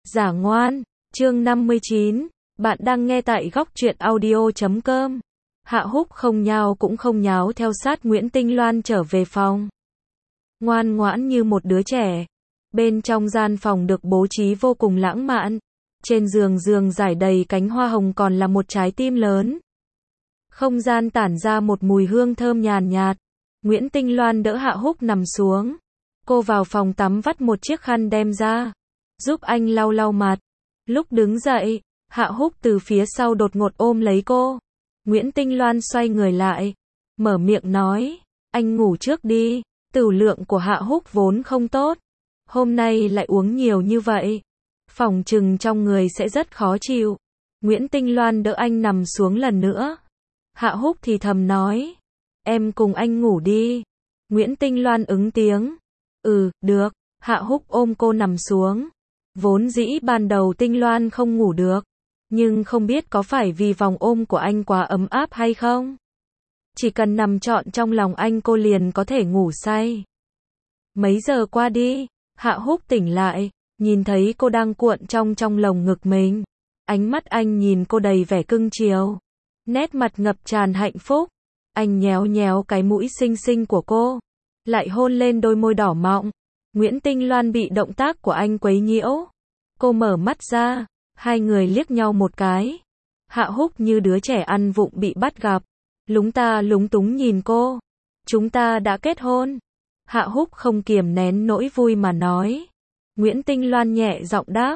Giả ngoan, chương 59, bạn đang nghe tại góc truyện audio.com. Hạ Húc không nhao cũng không nháo theo sát Nguyễn Tinh Loan trở về phòng. Ngoan ngoãn như một đứa trẻ. Bên trong gian phòng được bố trí vô cùng lãng mạn. Trên giường rải đầy cánh hoa hồng còn là một trái tim lớn. Không gian tản ra một mùi hương thơm nhàn nhạt. Nguyễn Tinh Loan đỡ Hạ Húc nằm xuống. Cô vào phòng tắm vắt một chiếc khăn đem ra, giúp anh lau lau mặt. Lúc đứng dậy, Hạ Húc từ phía sau đột ngột ôm lấy cô. Nguyễn Tinh Loan xoay người lại, mở miệng nói, anh ngủ trước đi. Tửu lượng của Hạ Húc vốn không tốt, hôm nay lại uống nhiều như vậy, phỏng chừng trong người sẽ rất khó chịu. Nguyễn Tinh Loan đỡ anh nằm xuống lần nữa. Hạ Húc thì thầm nói, em cùng anh ngủ đi. Nguyễn Tinh Loan ứng tiếng. Được. Hạ Húc ôm cô nằm xuống. Vốn dĩ ban đầu Tinh Loan không ngủ được, nhưng không biết có phải vì vòng ôm của anh quá ấm áp hay không. Chỉ cần nằm trọn trong lòng anh cô liền có thể ngủ say. Mấy giờ qua đi, Hạ Húc tỉnh lại, nhìn thấy cô đang cuộn trong lồng ngực mình. Ánh mắt anh nhìn cô đầy vẻ cưng chiều, nét mặt ngập tràn hạnh phúc. Anh nhéo nhéo cái mũi xinh xinh của cô, lại hôn lên đôi môi đỏ mọng. Nguyễn Tinh Loan bị động tác của anh quấy nhiễu. Cô mở mắt ra, hai người liếc nhau một cái. Hạ Húc như đứa trẻ ăn vụng bị bắt gặp, lúng ta lúng túng nhìn cô. Chúng ta đã kết hôn. Hạ Húc không kiềm nén nỗi vui mà nói. Nguyễn Tinh Loan nhẹ giọng đáp,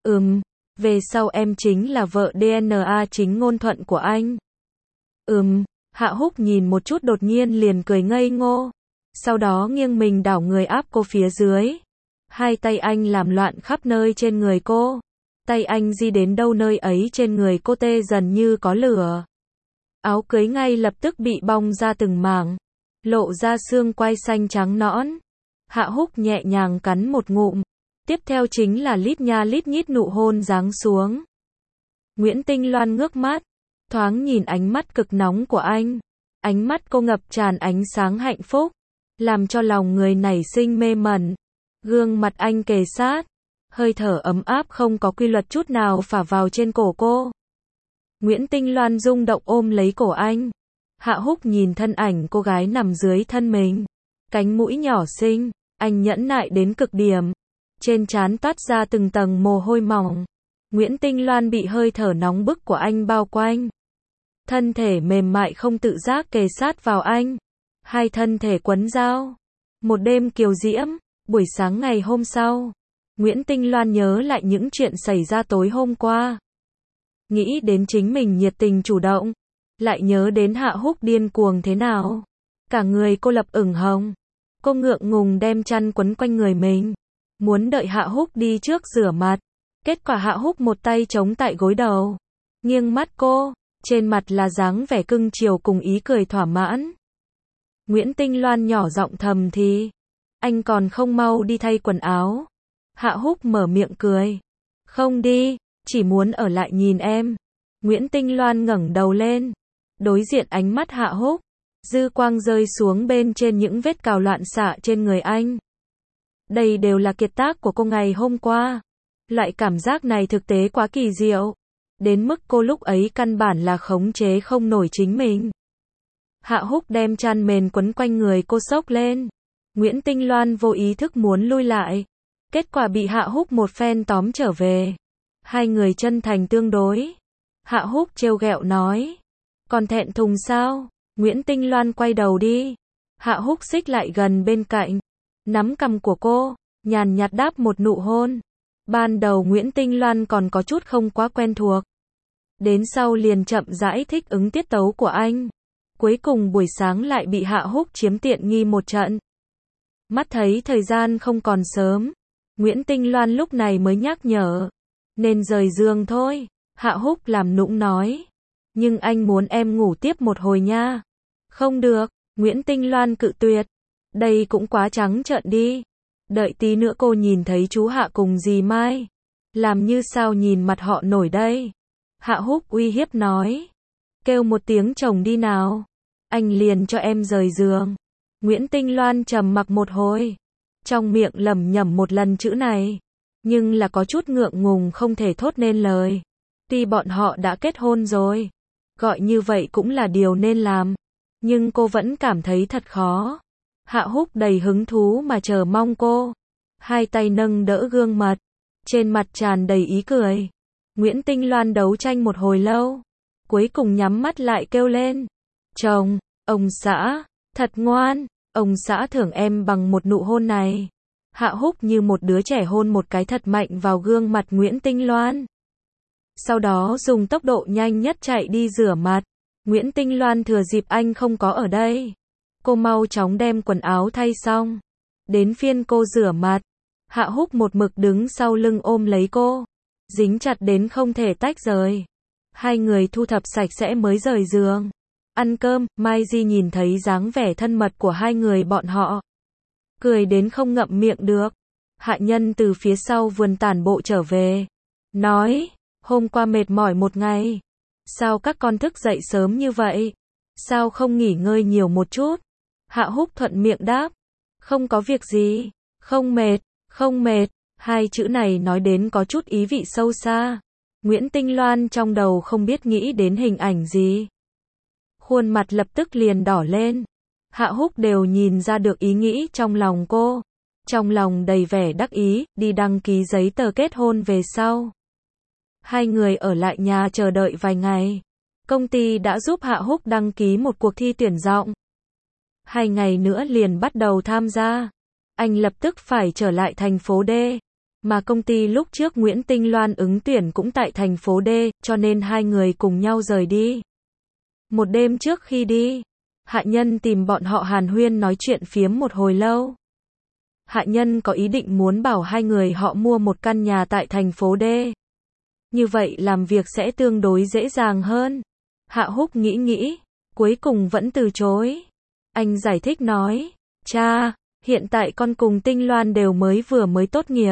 về sau em chính là vợ DNA chính ngôn thuận của anh. Hạ Húc nhìn một chút đột nhiên liền cười ngây ngô. Sau đó nghiêng mình đảo người áp cô phía dưới. Hai tay anh làm loạn khắp nơi trên người cô. Tay anh di đến đâu nơi ấy trên người cô tê dần như có lửa. Áo cưới ngay lập tức bị bong ra từng mảng, lộ ra xương quai xanh trắng nõn. Hạ Húc nhẹ nhàng cắn một ngụm. Tiếp theo chính là lít nha lít nhít nụ hôn giáng xuống. Nguyễn Tinh Loan ngước mắt, thoáng nhìn ánh mắt cực nóng của anh. Ánh mắt cô ngập tràn ánh sáng hạnh phúc, làm cho lòng người nảy sinh mê mẩn. Gương mặt anh kề sát, hơi thở ấm áp không có quy luật chút nào phả vào trên cổ cô. Nguyễn Tinh Loan rung động ôm lấy cổ anh. Hạ Húc nhìn thân ảnh cô gái nằm dưới thân mình, cánh mũi nhỏ xinh, anh nhẫn nại đến cực điểm. Trên trán toát ra từng tầng mồ hôi mỏng. Nguyễn Tinh Loan bị hơi thở nóng bức của anh bao quanh. Thân thể mềm mại không tự giác kề sát vào anh. Hai thân thể quấn giao. Một đêm kiều diễm. Buổi sáng ngày hôm sau, Nguyễn Tinh Loan nhớ lại những chuyện xảy ra tối hôm qua. Nghĩ đến chính mình nhiệt tình chủ động, lại nhớ đến Hạ Húc điên cuồng thế nào. Cả người cô lập ửng hồng. Cô ngượng ngùng đem chăn quấn quanh người mình, muốn đợi Hạ Húc đi trước rửa mặt. Kết quả Hạ Húc một tay chống tại gối đầu, nghiêng mắt cô, trên mặt là dáng vẻ cưng chiều cùng ý cười thỏa mãn. Nguyễn Tinh Loan nhỏ giọng thầm thì, anh còn không mau đi thay quần áo. Hạ Húc mở miệng cười, không đi, chỉ muốn ở lại nhìn em. Nguyễn Tinh Loan ngẩng đầu lên, đối diện ánh mắt Hạ Húc, dư quang rơi xuống bên trên những vết cào loạn xạ trên người anh. Đây đều là kiệt tác của cô ngày hôm qua. Loại cảm giác này thực tế quá kỳ diệu, đến mức cô lúc ấy căn bản là khống chế không nổi chính mình. Hạ Húc đem chăn mền quấn quanh người cô xốc lên. Nguyễn Tinh Loan vô ý thức muốn lui lại, kết quả bị Hạ Húc một phen tóm trở về. Hai người chân thành tương đối. Hạ Húc trêu ghẹo nói, còn thẹn thùng sao? Nguyễn Tinh Loan quay đầu đi. Hạ Húc xích lại gần bên cạnh, nắm cằm của cô, nhàn nhạt đáp một nụ hôn. Ban đầu Nguyễn Tinh Loan còn có chút không quá quen thuộc, đến sau liền chậm rãi thích ứng tiết tấu của anh. Cuối cùng buổi sáng lại bị Hạ Húc chiếm tiện nghi một trận. Mắt thấy thời gian không còn sớm, Nguyễn Tinh Loan lúc này mới nhắc nhở, nên rời giường thôi. Hạ Húc làm nũng nói, nhưng anh muốn em ngủ tiếp một hồi nha. Không được, Nguyễn Tinh Loan cự tuyệt, đây cũng quá trắng trợn đi. Đợi tí nữa cô nhìn thấy chú Hạ cùng dì Mai, làm như sao nhìn mặt họ nổi đây. Hạ Húc uy hiếp nói, kêu một tiếng chồng đi nào, anh liền cho em rời giường. Nguyễn Tinh Loan trầm mặc một hồi, trong miệng lẩm nhẩm một lần chữ này, nhưng là có chút ngượng ngùng không thể thốt nên lời. Tuy bọn họ đã kết hôn rồi, gọi như vậy cũng là điều nên làm, nhưng cô vẫn cảm thấy thật khó. Hạ Húc đầy hứng thú mà chờ mong cô. Hai tay nâng đỡ gương mặt, trên mặt tràn đầy ý cười. Nguyễn Tinh Loan đấu tranh một hồi lâu, cuối cùng nhắm mắt lại kêu lên. Chồng, ông xã, thật ngoan, ông xã thưởng em bằng một nụ hôn này. Hạ Húc như một đứa trẻ hôn một cái thật mạnh vào gương mặt Nguyễn Tinh Loan. Sau đó dùng tốc độ nhanh nhất chạy đi rửa mặt. Nguyễn Tinh Loan thừa dịp anh không có ở đây. Cô mau chóng đem quần áo thay xong. Đến phiên cô rửa mặt. Hạ Húc một mực đứng sau lưng ôm lấy cô. Dính chặt đến không thể tách rời. Hai người thu thập sạch sẽ mới rời giường. Ăn cơm, Mai Di nhìn thấy dáng vẻ thân mật của hai người bọn họ. Cười đến không ngậm miệng được. Hạ Nhân từ phía sau vườn tản bộ trở về. Nói, hôm qua mệt mỏi một ngày. Sao các con thức dậy sớm như vậy? Sao không nghỉ ngơi nhiều một chút? Hạ Húc thuận miệng đáp. Không có việc gì. Không mệt, không mệt. Hai chữ này nói đến có chút ý vị sâu xa. Nguyễn Tinh Loan trong đầu không biết nghĩ đến hình ảnh gì. Khuôn mặt lập tức liền đỏ lên. Hạ Húc đều nhìn ra được ý nghĩ trong lòng cô. Trong lòng đầy vẻ đắc ý, đi đăng ký giấy tờ kết hôn về sau. Hai người ở lại nhà chờ đợi vài ngày. Công ty đã giúp Hạ Húc đăng ký một cuộc thi tuyển giọng. 2 ngày nữa liền bắt đầu tham gia. Anh lập tức phải trở lại thành phố D. Mà công ty lúc trước Nguyễn Tinh Loan ứng tuyển cũng tại thành phố D, cho nên hai người cùng nhau rời đi. Một đêm trước khi đi, Hạ Nhân tìm bọn họ hàn huyên nói chuyện phiếm một hồi lâu. Hạ Nhân có ý định muốn bảo hai người họ mua một căn nhà tại thành phố D. Như vậy làm việc sẽ tương đối dễ dàng hơn. Hạ Húc nghĩ, cuối cùng vẫn từ chối. Anh giải thích nói, cha, hiện tại con cùng Tinh Loan đều mới tốt nghiệp.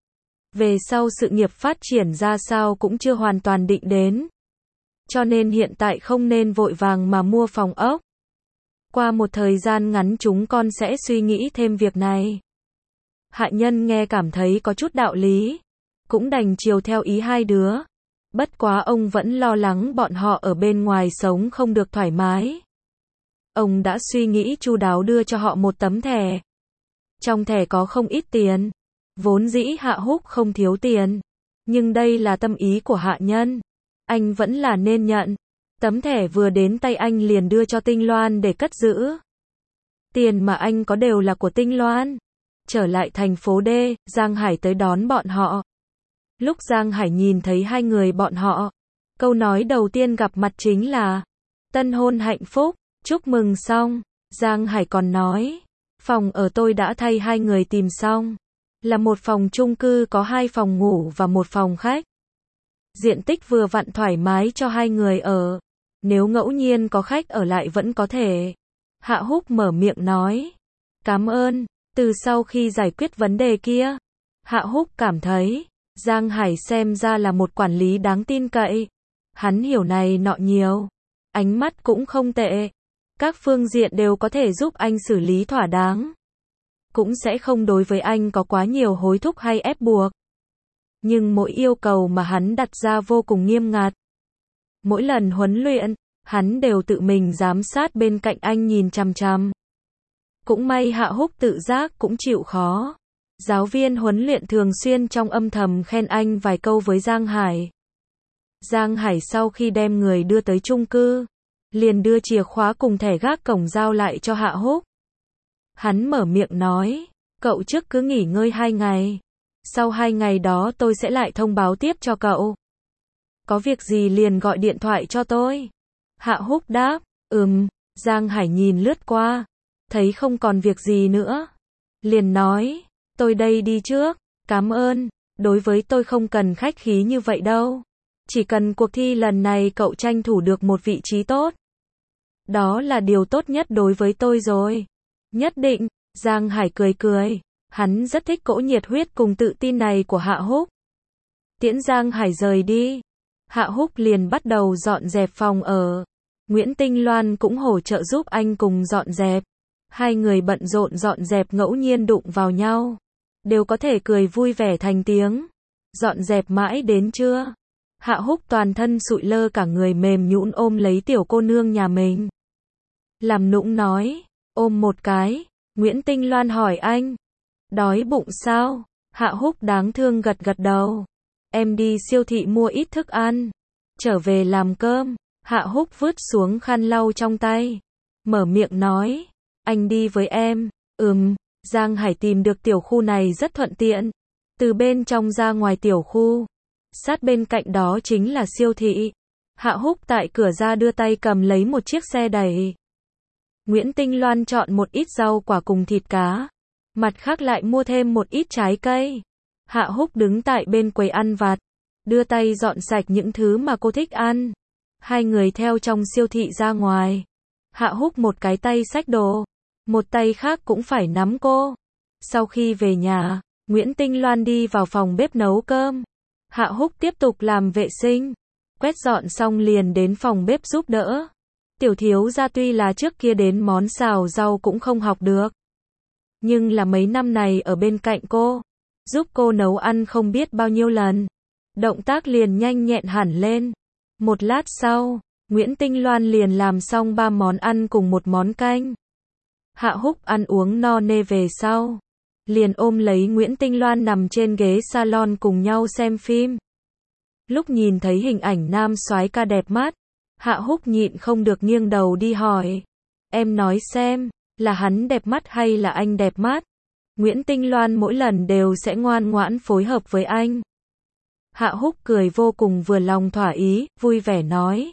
Về sau sự nghiệp phát triển ra sao cũng chưa hoàn toàn định đến. Cho nên hiện tại không nên vội vàng mà mua phòng ốc. Qua một thời gian ngắn chúng con sẽ suy nghĩ thêm việc này. Hạ Nhân nghe cảm thấy có chút đạo lý. Cũng đành chiều theo ý hai đứa. Bất quá ông vẫn lo lắng bọn họ ở bên ngoài sống không được thoải mái. Ông đã suy nghĩ chu đáo đưa cho họ một tấm thẻ. Trong thẻ có không ít tiền. Vốn dĩ Hạ Húc không thiếu tiền. Nhưng đây là tâm ý của Hạ Nhân. Anh vẫn là nên nhận. Tấm thẻ vừa đến tay anh liền đưa cho Tinh Loan để cất giữ. Tiền mà anh có đều là của Tinh Loan. Trở lại thành phố D, Giang Hải tới đón bọn họ. Lúc Giang Hải nhìn thấy hai người bọn họ, câu nói đầu tiên gặp mặt chính là tân hôn hạnh phúc, chúc mừng xong. Giang Hải còn nói, phòng ở tôi đã thay hai người tìm xong. Là một phòng chung cư có 2 phòng ngủ và 1 phòng khách. Diện tích vừa vặn thoải mái cho hai người ở. Nếu ngẫu nhiên có khách ở lại vẫn có thể. Hạ Húc mở miệng nói, cảm ơn. Từ sau khi giải quyết vấn đề kia, Hạ Húc cảm thấy Giang Hải xem ra là một quản lý đáng tin cậy. Hắn hiểu này nọ nhiều. Ánh mắt cũng không tệ. Các phương diện đều có thể giúp anh xử lý thỏa đáng. Cũng sẽ không đối với anh có quá nhiều hối thúc hay ép buộc. Nhưng mỗi yêu cầu mà hắn đặt ra vô cùng nghiêm ngặt. Mỗi lần huấn luyện, hắn đều tự mình giám sát bên cạnh anh nhìn chằm chằm. Cũng may Hạ Húc tự giác cũng chịu khó. Giáo viên huấn luyện thường xuyên trong âm thầm khen anh vài câu với Giang Hải. Giang Hải sau khi đem người đưa tới chung cư, liền đưa chìa khóa cùng thẻ gác cổng giao lại cho Hạ Húc. Hắn mở miệng nói, cậu trước cứ nghỉ ngơi 2 ngày. Sau 2 ngày đó tôi sẽ lại thông báo tiếp cho cậu. Có việc gì liền gọi điện thoại cho tôi. Hạ Húc đáp, Giang Hải nhìn lướt qua, thấy không còn việc gì nữa. Liền nói, tôi đây đi trước, cảm ơn, đối với tôi không cần khách khí như vậy đâu. Chỉ cần cuộc thi lần này cậu tranh thủ được một vị trí tốt. Đó là điều tốt nhất đối với tôi rồi. Nhất định, Giang Hải cười. Hắn rất thích cỗ nhiệt huyết cùng tự tin này của Hạ Húc. Tiễn Giang Hải rời đi. Hạ Húc liền bắt đầu dọn dẹp phòng ở. Nguyễn Tinh Loan cũng hỗ trợ giúp anh cùng dọn dẹp. Hai người bận rộn dọn dẹp ngẫu nhiên đụng vào nhau. đều có thể cười vui vẻ thành tiếng. Dọn dẹp mãi đến trưa. Hạ Húc toàn thân sụi lơ cả người mềm nhũn ôm lấy tiểu cô nương nhà mình. Làm nũng nói, ôm một cái. Nguyễn Tinh Loan hỏi anh, đói bụng sao? Hạ Húc đáng thương gật gật đầu. Em đi siêu thị mua ít thức ăn, trở về làm cơm. Hạ Húc vứt xuống khăn lau trong tay, mở miệng nói, anh đi với em. Giang Hải tìm được tiểu khu này rất thuận tiện, từ bên trong ra ngoài tiểu khu, sát bên cạnh đó chính là siêu thị. Hạ Húc tại cửa ra đưa tay cầm lấy một chiếc xe đẩy. Nguyễn Tinh Loan chọn một ít rau quả cùng thịt cá, mặt khác lại mua thêm một ít trái cây. Hạ Húc đứng tại bên quầy ăn vặt, đưa tay dọn sạch những thứ mà cô thích ăn. Hai người theo trong siêu thị ra ngoài. Hạ Húc một cái tay xách đồ, một tay khác cũng phải nắm cô. Sau khi về nhà, Nguyễn Tinh Loan đi vào phòng bếp nấu cơm. Hạ Húc tiếp tục làm vệ sinh, quét dọn xong liền đến phòng bếp giúp đỡ. Tiểu thiếu gia tuy là trước kia đến món xào rau cũng không học được, nhưng là mấy năm này ở bên cạnh cô, giúp cô nấu ăn không biết bao nhiêu lần, động tác liền nhanh nhẹn hẳn lên. Một lát sau, Nguyễn Tinh Loan liền làm xong 3 món ăn cùng một món canh. Hạ Húc ăn uống no nê về sau, liền ôm lấy Nguyễn Tinh Loan nằm trên ghế salon cùng nhau xem phim. Lúc nhìn thấy hình ảnh nam soái ca đẹp mắt, Hạ Húc nhịn không được nghiêng đầu đi hỏi, em nói xem, là hắn đẹp mắt hay là anh đẹp mắt? Nguyễn Tinh Loan mỗi lần đều sẽ ngoan ngoãn phối hợp với anh. Hạ Húc cười vô cùng vừa lòng thỏa ý, vui vẻ nói,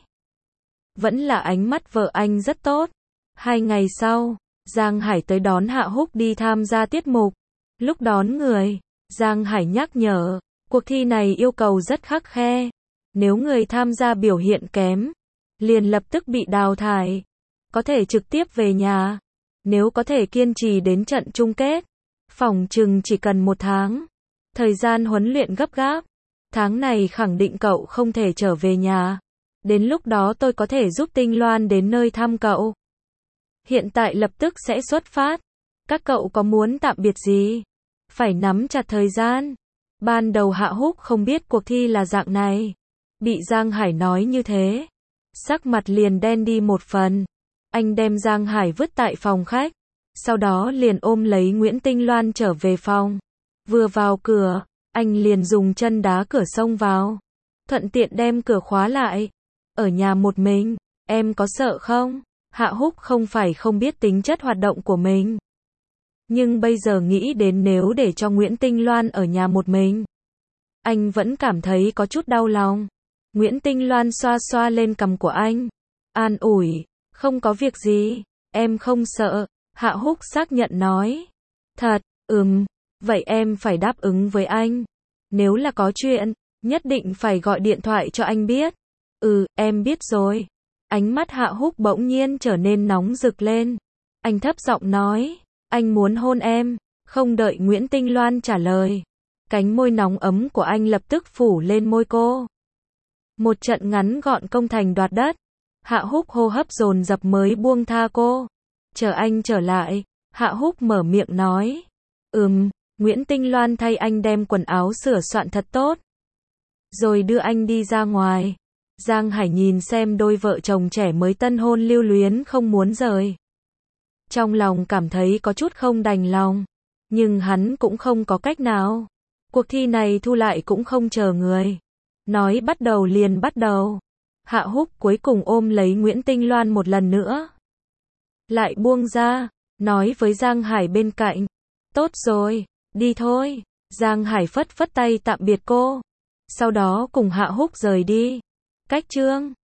vẫn là ánh mắt vợ anh rất tốt. 2 ngày sau, Giang Hải tới đón Hạ Húc đi tham gia tiết mục. Lúc đón người, Giang Hải nhắc nhở, cuộc thi này yêu cầu rất khắt khe. Nếu người tham gia biểu hiện kém, liền lập tức bị đào thải, có thể trực tiếp về nhà. Nếu có thể kiên trì đến trận chung kết, phỏng chừng chỉ cần 1 tháng. Thời gian huấn luyện gấp gáp, tháng này khẳng định cậu không thể trở về nhà. Đến lúc đó tôi có thể giúp Tinh Loan đến nơi thăm cậu. Hiện tại lập tức sẽ xuất phát. Các cậu có muốn tạm biệt gì? Phải nắm chặt thời gian. Ban đầu Hạ Húc không biết cuộc thi là dạng này. Bị Giang Hải nói như thế, sắc mặt liền đen đi một phần. Anh đem Giang Hải vứt tại phòng khách, sau đó liền ôm lấy Nguyễn Tinh Loan trở về phòng. Vừa vào cửa, anh liền dùng chân đá cửa xông vào, thuận tiện đem cửa khóa lại. Ở nhà một mình, em có sợ không? Hạ Húc không phải không biết tính chất hoạt động của mình, nhưng bây giờ nghĩ đến nếu để cho Nguyễn Tinh Loan ở nhà một mình, anh vẫn cảm thấy có chút đau lòng. Nguyễn Tinh Loan xoa xoa lên cằm của anh, an ủi, không có việc gì, em không sợ. Hạ Húc xác nhận nói, thật, vậy em phải đáp ứng với anh. Nếu là có chuyện, nhất định phải gọi điện thoại cho anh biết. Em biết rồi. Ánh mắt Hạ Húc bỗng nhiên trở nên nóng rực lên. Anh thấp giọng nói, anh muốn hôn em. Không đợi Nguyễn Tinh Loan trả lời, cánh môi nóng ấm của anh lập tức phủ lên môi cô. Một trận ngắn gọn công thành đoạt đất. Hạ Húc hô hấp dồn dập mới buông tha cô. Chờ anh trở lại, Hạ Húc mở miệng nói, Nguyễn Tinh Loan thay anh đem quần áo sửa soạn thật tốt, rồi đưa anh đi ra ngoài. Giang Hải nhìn xem đôi vợ chồng trẻ mới tân hôn lưu luyến không muốn rời. Trong lòng cảm thấy có chút không đành lòng, nhưng hắn cũng không có cách nào. Cuộc thi này thu lại cũng không chờ người. Nói bắt đầu liền bắt đầu. Hạ Húc cuối cùng ôm lấy Nguyễn Tinh Loan một lần nữa, lại buông ra, nói với Giang Hải bên cạnh, tốt rồi, đi thôi. Giang Hải phất phất tay tạm biệt cô, sau đó cùng Hạ Húc rời đi. Cách chương